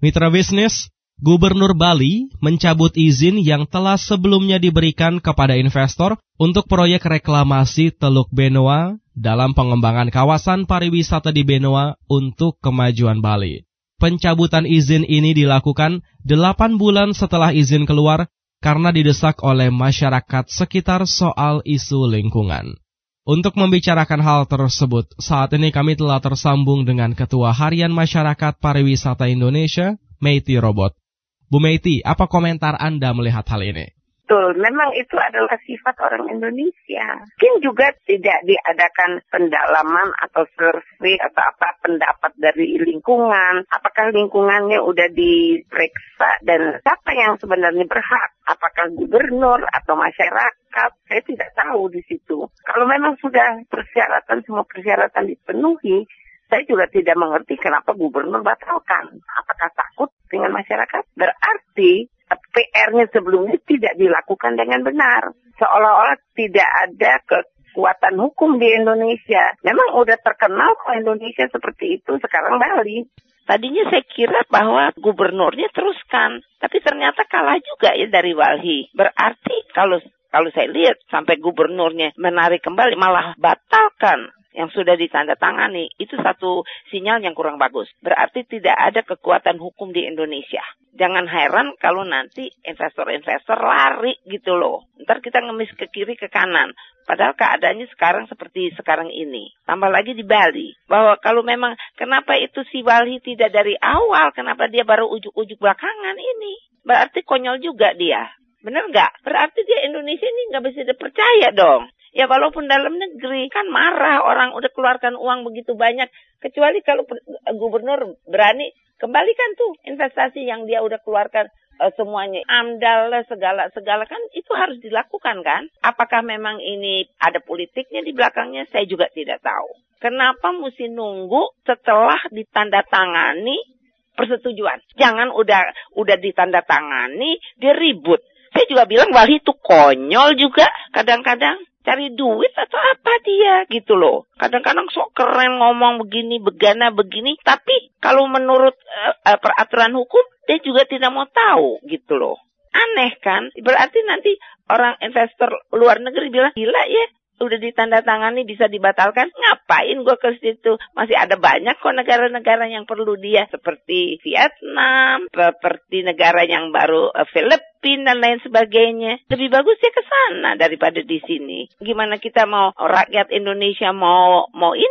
Mitra bisnis, Gubernur Bali mencabut izin yang telah sebelumnya diberikan kepada investor untuk proyek reklamasi Teluk Benoa dalam pengembangan kawasan pariwisata di Benoa untuk kemajuan Bali. Pencabutan izin ini dilakukan 8 bulan setelah izin keluar karena didesak oleh masyarakat sekitar soal isu lingkungan. Untuk membicarakan hal tersebut, saat ini kami telah tersambung dengan Ketua Harian Masyarakat Pariwisata Indonesia, Meiti Robot. Bu Meiti, apa komentar Anda melihat hal ini? Betul, memang itu adalah sifat orang Indonesia. Mungkin juga tidak diadakan pendalaman atau survei atau apa pendapat dari lingkungan. Apakah lingkungannya udah diperiksa dan siapa yang sebenarnya berhak? Apakah gubernur atau masyarakat? Saya tidak tahu di situ. Kalau memang sudah semua persyaratan dipenuhi, saya juga tidak mengerti kenapa gubernur batalkan. Apakah takut dengan masyarakat? Berarti PR-nya sebelumnya tidak dilakukan dengan benar. Seolah-olah tidak ada kekuatan hukum di Indonesia. Memang udah terkenal kok Indonesia seperti itu, sekarang Bali. Tadinya saya kira bahwa gubernurnya teruskan, tapi ternyata kalah juga ya dari Walhi. Berarti kalau saya lihat sampai gubernurnya menarik kembali malah batalkan yang sudah ditandatangani, itu satu sinyal yang kurang bagus. Berarti tidak ada kekuatan hukum di Indonesia. Jangan heran kalau nanti investor-investor lari gitu loh. Ntar kita ngemis ke kiri ke kanan. Padahal keadaannya sekarang seperti sekarang ini. Tambah lagi di Bali. Bahwa kalau memang kenapa itu si Walhi tidak dari awal, kenapa dia baru ujuk-ujuk belakangan ini. Berarti konyol juga dia. Bener nggak? Berarti dia Indonesia ini nggak bisa dipercaya dong. Ya walaupun dalam negeri kan marah orang udah keluarkan uang begitu banyak. Kecuali kalau gubernur berani kembalikan tuh investasi yang dia udah keluarkan semuanya. AMDAL lah segala kan itu harus dilakukan kan. Apakah memang ini ada politiknya di belakangnya saya juga tidak tahu. Kenapa mesti nunggu setelah ditandatangani persetujuan? Jangan udah ditandatangani dia ribut. Saya juga bilang Walhi itu konyol juga kadang-kadang. Cari duit atau apa dia gitu loh. Kadang-kadang sok keren ngomong begini, begini. Tapi kalau menurut peraturan hukum, dia juga tidak mau tahu gitu loh. Aneh kan? Berarti nanti orang investor luar negeri bilang, gila ya. Udah ditandatangani bisa dibatalkan. Ngapain gue ke situ? Masih ada banyak kok negara-negara yang perlu dia. Seperti Vietnam, seperti negara yang baru Filipina dan lain sebagainya. Lebih bagus dia ke sana daripada di sini. Gimana kita mau rakyat Indonesia mau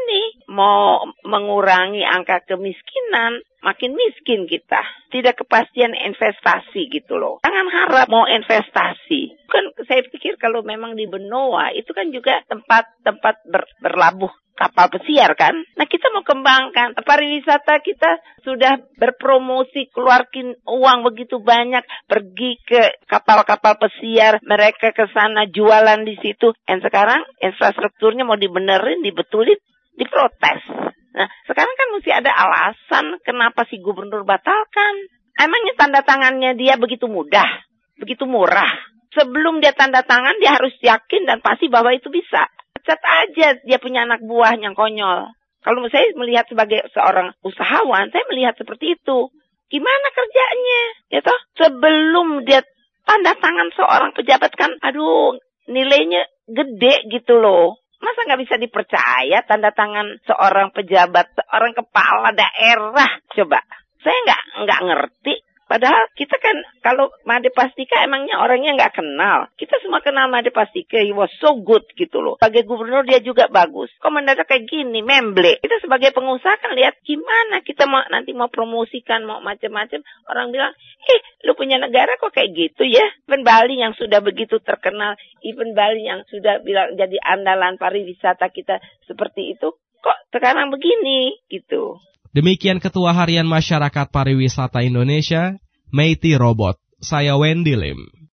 mengurangi angka kemiskinan. Makin miskin kita. Tidak kepastian investasi gitu loh. Jangan harap mau investasi. Kan saya pikir kalau memang di Benoa itu kan juga tempat berlabuh kapal pesiar kan. Nah kita mau kembangkan. Pariwisata kita sudah berpromosi keluarkan uang begitu banyak. Pergi ke kapal-kapal pesiar. Mereka ke sana jualan di situ. Dan sekarang infrastrukturnya mau dibenerin, dibetulin, diprotes. Nah, sekarang kan mesti ada alasan kenapa si gubernur batalkan. Emangnya tanda tangannya dia begitu mudah, begitu murah. Sebelum dia tanda tangan, dia harus yakin dan pasti bahwa itu bisa. Pecat aja dia punya anak buah yang konyol. Kalau saya melihat sebagai seorang usahawan, saya melihat seperti itu. Gimana kerjanya? Ya toh, sebelum dia tanda tangan seorang pejabat kan, aduh, nilainya gede gitu loh. Masa nggak bisa dipercaya tanda tangan seorang pejabat, seorang kepala daerah? Coba, saya nggak ngerti. Padahal kita kan, kalau Made Pastika emangnya orangnya nggak kenal. Kita semua kenal Made Pastika, he was so good gitu loh. Sebagai gubernur dia juga bagus. Kok mendadak kayak gini, memble. Kita sebagai pengusaha kan lihat gimana kita nanti mau promosikan, mau macam-macam. Orang bilang, lu punya negara kok kayak gitu ya. Even Bali yang sudah begitu terkenal, even Bali yang sudah bilang jadi andalan pariwisata kita seperti itu. Kok sekarang begini gitu. Demikian Ketua Harian Masyarakat Pariwisata Indonesia, Meiti Robot. Saya Wendy Lim.